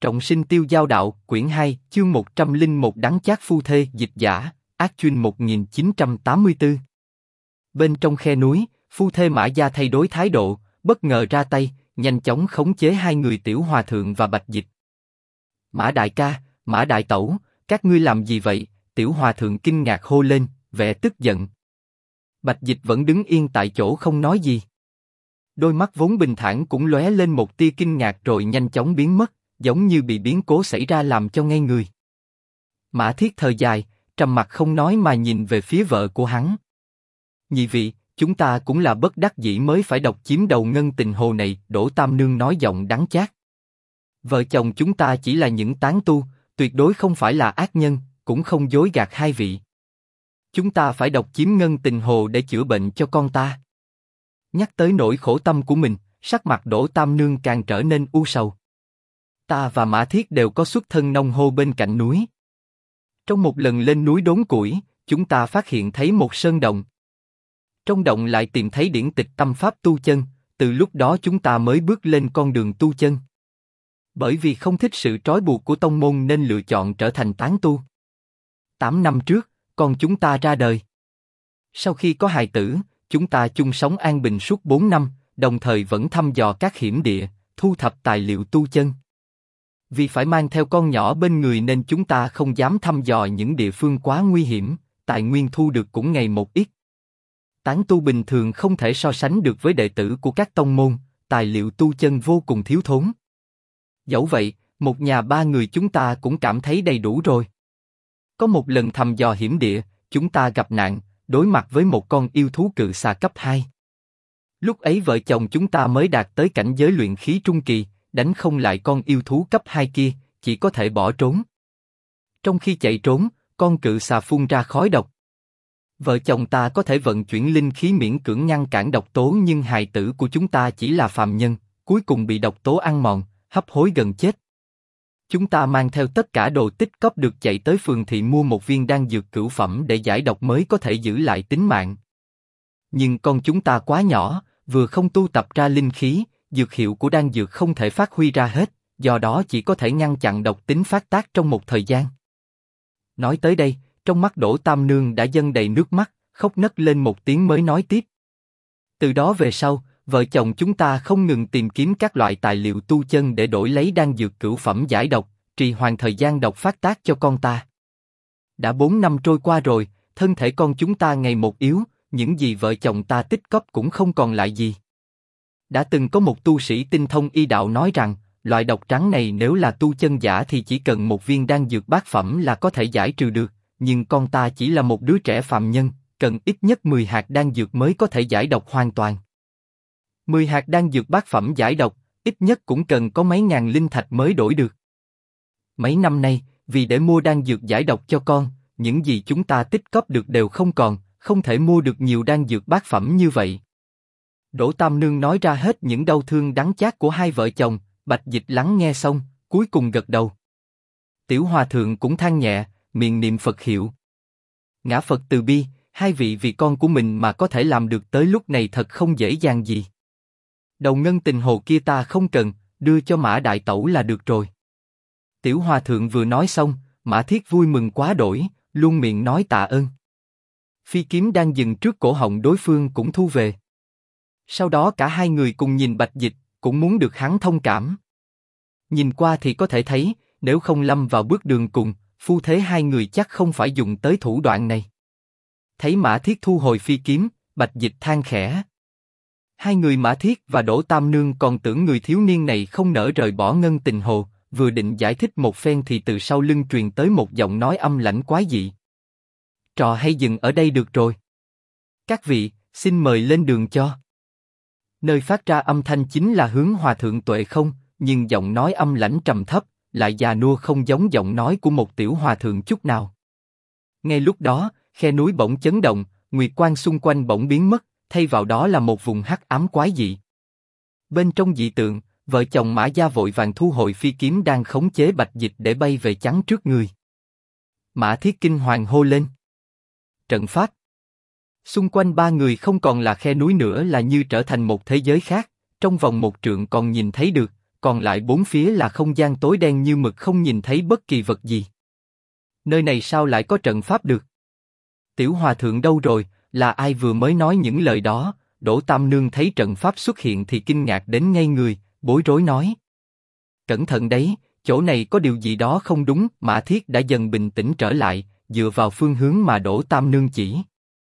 Trọng sinh tiêu giao đạo, quyển 2, chương 101 đắng chát phu thê, dịch giả, Ác Chuyên 1984. Bên trong khe núi, phu thê Mã Gia thay đổi thái độ, bất ngờ ra tay, nhanh chóng khống chế hai người Tiểu Hòa Thượng và Bạch Dịch. Mã đại ca, Mã đại tẩu, các ngươi làm gì vậy? Tiểu Hòa Thượng kinh ngạc hô lên, vẻ tức giận. Bạch Dịch vẫn đứng yên tại chỗ không nói gì. Đôi mắt vốn bình thản cũng lóe lên một tia kinh ngạc rồi nhanh chóng biến mất, giống như bị biến cố xảy ra làm cho ngây người. Mã Thiết thở dài, trầm mặc không nói mà nhìn về phía vợ của hắn. Nhị vị, chúng ta cũng là bất đắc dĩ mới phải độc chiếm đầu ngân tình hồ này, Đỗ Tam Nương nói giọng đắng chát. Vợ chồng chúng ta chỉ là những tán tu, tuyệt đối không phải là ác nhân, cũng không dối gạt hai vị. Chúng ta phải độc chiếm ngân tình hồ để chữa bệnh cho con ta. Nhắc tới nỗi khổ tâm của mình, sắc mặt Đỗ Tam Nương càng trở nên u sầu. Ta và Mã Thiết đều có xuất thân nông hô bên cạnh núi. Trong một lần lên núi đốn củi, chúng ta phát hiện thấy một sơn động. Trong động lại tìm thấy điển tịch tâm pháp tu chân, từ lúc đó chúng ta mới bước lên con đường tu chân. Bởi vì không thích sự trói buộc của tông môn nên lựa chọn trở thành tán tu. 8 năm trước, con chúng ta ra đời. Sau khi có hài tử, chúng ta chung sống an bình suốt 4 năm, đồng thời vẫn thăm dò các hiểm địa, thu thập tài liệu tu chân. Vì phải mang theo con nhỏ bên người nên chúng ta không dám thăm dò những địa phương quá nguy hiểm, tài nguyên thu được cũng ngày một ít. Tán tu bình thường không thể so sánh được với đệ tử của các tông môn, tài liệu tu chân vô cùng thiếu thốn. Dẫu vậy, một nhà ba người chúng ta cũng cảm thấy đầy đủ rồi. Có một lần thăm dò hiểm địa, chúng ta gặp nạn, đối mặt với một con yêu thú cự xà cấp 2. Lúc ấy vợ chồng chúng ta mới đạt tới cảnh giới luyện khí trung kỳ, đánh không lại con yêu thú cấp 2 kia, chỉ có thể bỏ trốn. Trong khi chạy trốn, con cự xà phun ra khói độc. Vợ chồng ta có thể vận chuyển linh khí miễn cưỡng ngăn cản độc tố nhưng hài tử của chúng ta chỉ là phàm nhân, cuối cùng bị độc tố ăn mòn, hấp hối gần chết. Chúng ta mang theo tất cả đồ tích cóp được chạy tới phường thị mua một viên đan dược cửu phẩm để giải độc mới có thể giữ lại tính mạng. Nhưng con chúng ta quá nhỏ, vừa không tu tập ra linh khí, dược hiệu của đan dược không thể phát huy ra hết, do đó chỉ có thể ngăn chặn độc tính phát tác trong một thời gian. Nói tới đây, trong mắt Đỗ Tam Nương đã dâng đầy nước mắt, khóc nấc lên một tiếng mới nói tiếp. Từ đó về sau, vợ chồng chúng ta không ngừng tìm kiếm các loại tài liệu tu chân để đổi lấy đan dược cửu phẩm giải độc, trì hoãn thời gian độc phát tác cho con ta. Đã 4 năm trôi qua rồi, thân thể con chúng ta ngày một yếu, những gì vợ chồng ta tích cóp cũng không còn lại gì. Đã từng có một tu sĩ tinh thông y đạo nói rằng, loại độc trắng này nếu là tu chân giả thì chỉ cần một viên đan dược bát phẩm là có thể giải trừ được, nhưng con ta chỉ là một đứa trẻ phàm nhân, cần ít nhất 10 hạt đan dược mới có thể giải độc hoàn toàn. 10 hạt đan dược bát phẩm giải độc, ít nhất cũng cần có mấy ngàn linh thạch mới đổi được. Mấy năm nay, vì để mua đan dược giải độc cho con, những gì chúng ta tích cóp được đều không còn, không thể mua được nhiều đan dược bát phẩm như vậy. Đỗ Tam Nương nói ra hết những đau thương đắng chát của hai vợ chồng, Bạch Dịch lắng nghe xong, cuối cùng gật đầu. Tiểu Hòa Thượng cũng than nhẹ, miệng niệm Phật hiệu. Ngã Phật từ bi, hai vị vì con của mình mà có thể làm được tới lúc này thật không dễ dàng gì. Đầu ngân tình hồ kia ta không cần, đưa cho Mã đại tẩu là được rồi. Tiểu Hòa Thượng vừa nói xong, Mã Thiết vui mừng quá đổi, luôn miệng nói tạ ơn. Phi kiếm đang dừng trước cổ họng đối phương cũng thu về. Sau đó cả hai người cùng nhìn Bạch Dịch, cũng muốn được hắn thông cảm. Nhìn qua thì có thể thấy, nếu không lâm vào bước đường cùng, phu thế hai người chắc không phải dùng tới thủ đoạn này. Thấy Mã Thiết thu hồi phi kiếm, Bạch Dịch than khẽ. Hai người Mã Thiết và Đỗ Tam Nương còn tưởng người thiếu niên này không nỡ rời bỏ ngân tình hồ, vừa định giải thích một phen thì từ sau lưng truyền tới một giọng nói âm lãnh quái dị. Trò hay dừng ở đây được rồi. Các vị, xin mời lên đường cho. Nơi phát ra âm thanh chính là hướng Hòa Thượng Tuệ Không, nhưng giọng nói âm lãnh trầm thấp, lại già nua không giống giọng nói của một tiểu hòa thượng chút nào. Ngay lúc đó, khe núi bỗng chấn động, nguyệt quang xung quanh bỗng biến mất, thay vào đó là một vùng hắc ám quái dị. Bên trong dị tượng, vợ chồng Mã Gia vội vàng thu hồi phi kiếm đang khống chế Bạch Dịch để bay về chắn trước người. Mã Thiết kinh hoàng hô lên. Trận pháp. Xung quanh ba người không còn là khe núi nữa là như trở thành một thế giới khác, trong vòng một trượng còn nhìn thấy được, còn lại bốn phía là không gian tối đen như mực, không nhìn thấy bất kỳ vật gì. Nơi này sao lại có trận pháp được? Tiểu hòa thượng đâu rồi, là ai vừa mới nói những lời đó? Đỗ Tam Nương thấy trận pháp xuất hiện thì kinh ngạc đến ngây người, bối rối nói. Cẩn thận đấy, chỗ này có điều gì đó không đúng. Mã Thiết đã dần bình tĩnh trở lại, dựa vào phương hướng mà Đỗ Tam Nương chỉ.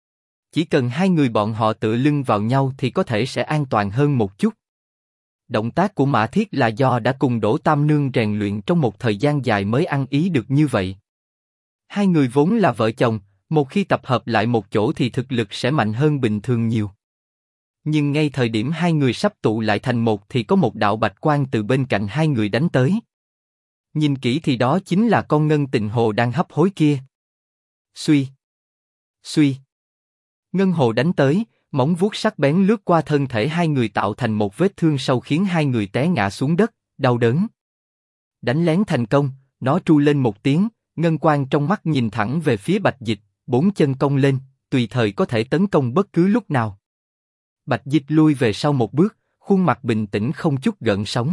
Chỉ cần hai người bọn họ tựa lưng vào nhau thì có thể sẽ an toàn hơn một chút. Động tác của Mã Thiết là do đã cùng Đỗ Tam Nương rèn luyện trong một thời gian dài mới ăn ý được như vậy. Hai người vốn là vợ chồng, một khi tập hợp lại một chỗ thì thực lực sẽ mạnh hơn bình thường nhiều. Nhưng ngay thời điểm hai người sắp tụ lại thành một thì có một đạo bạch quang từ bên cạnh hai người đánh tới. Nhìn kỹ thì đó chính là con ngân tịnh hồ đang hấp hối kia. Suy, suy. Ngân hồ đánh tới, móng vuốt sắc bén lướt qua thân thể hai người tạo thành một vết thương sâu khiến hai người té ngã xuống đất, đau đớn. Đánh lén thành công, nó tru lên một tiếng, ngân quang trong mắt nhìn thẳng về phía Bạch Dịch, bốn chân cong lên, tùy thời có thể tấn công bất cứ lúc nào. Bạch Dịch lui về sau một bước, khuôn mặt bình tĩnh không chút gợn sóng.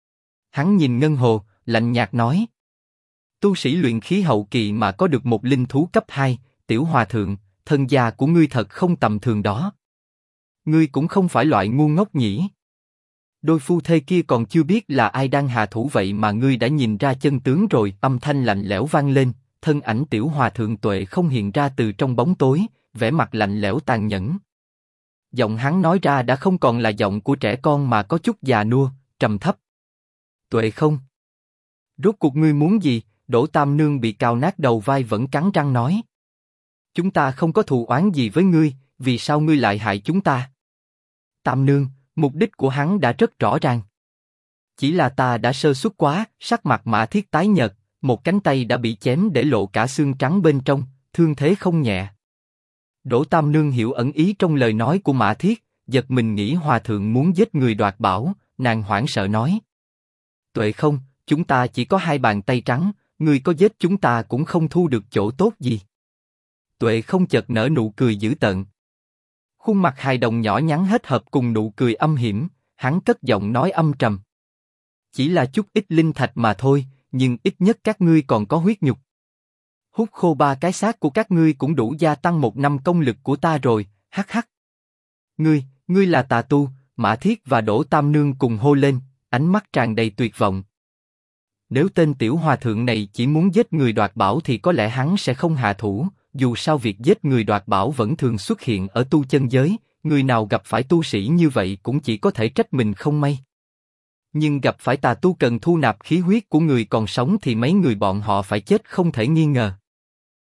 Hắn nhìn Ngân Hồ, lạnh nhạt nói: Tu sĩ luyện khí hậu kỳ mà có được một linh thú cấp 2, Tiểu Hòa Thượng, thân gia của ngươi thật không tầm thường đó. Ngươi cũng không phải loại ngu ngốc nhỉ? Đôi phu thê kia còn chưa biết là ai đang hạ thủ vậy mà ngươi đã nhìn ra chân tướng rồi. Âm thanh lạnh lẽo vang lên, thân ảnh Tiểu Hòa Thượng Tuệ không hiện ra từ trong bóng tối, vẻ mặt lạnh lẽo tàn nhẫn. Giọng hắn nói ra đã không còn là giọng của trẻ con mà có chút già nua, trầm thấp. Tuệ không? Rốt cuộc ngươi muốn gì? Đỗ Tam Nương bị cào nát đầu vai vẫn cắn răng nói. Chúng ta không có thù oán gì với ngươi, vì sao ngươi lại hại chúng ta? Tam Nương, mục đích của hắn đã rất rõ ràng. Chỉ là ta đã sơ suất quá. Sắc mặt Mã Thiết tái nhợt, một cánh tay đã bị chém để lộ cả xương trắng bên trong, thương thế không nhẹ. Đỗ Tam Nương hiểu ẩn ý trong lời nói của Mã Thiết, giật mình nghĩ Hòa Thượng muốn giết người đoạt bảo, nàng hoảng sợ nói. Tuệ không, chúng ta chỉ có hai bàn tay trắng, ngươi có giết chúng ta cũng không thu được chỗ tốt gì. Tuệ không chợt nở nụ cười dữ tợn. Khuôn mặt hài đồng nhỏ nhắn hết hợp cùng nụ cười âm hiểm, hắn cất giọng nói âm trầm. Chỉ là chút ít linh thạch mà thôi, nhưng ít nhất các ngươi còn có huyết nhục. Hút khô 3 cái xác của các ngươi cũng đủ gia tăng 1 năm công lực của ta rồi, hắc hắc. Ngươi là tà tu, Mã Thiết và Đỗ Tam Nương cùng hô lên, ánh mắt tràn đầy tuyệt vọng. Nếu tên Tiểu Hòa Thượng này chỉ muốn giết người đoạt bảo thì có lẽ hắn sẽ không hạ thủ, dù sao việc giết người đoạt bảo vẫn thường xuất hiện ở tu chân giới, người nào gặp phải tu sĩ như vậy cũng chỉ có thể trách mình không may. Nhưng gặp phải tà tu cần thu nạp khí huyết của người còn sống thì mấy người bọn họ phải chết không thể nghi ngờ.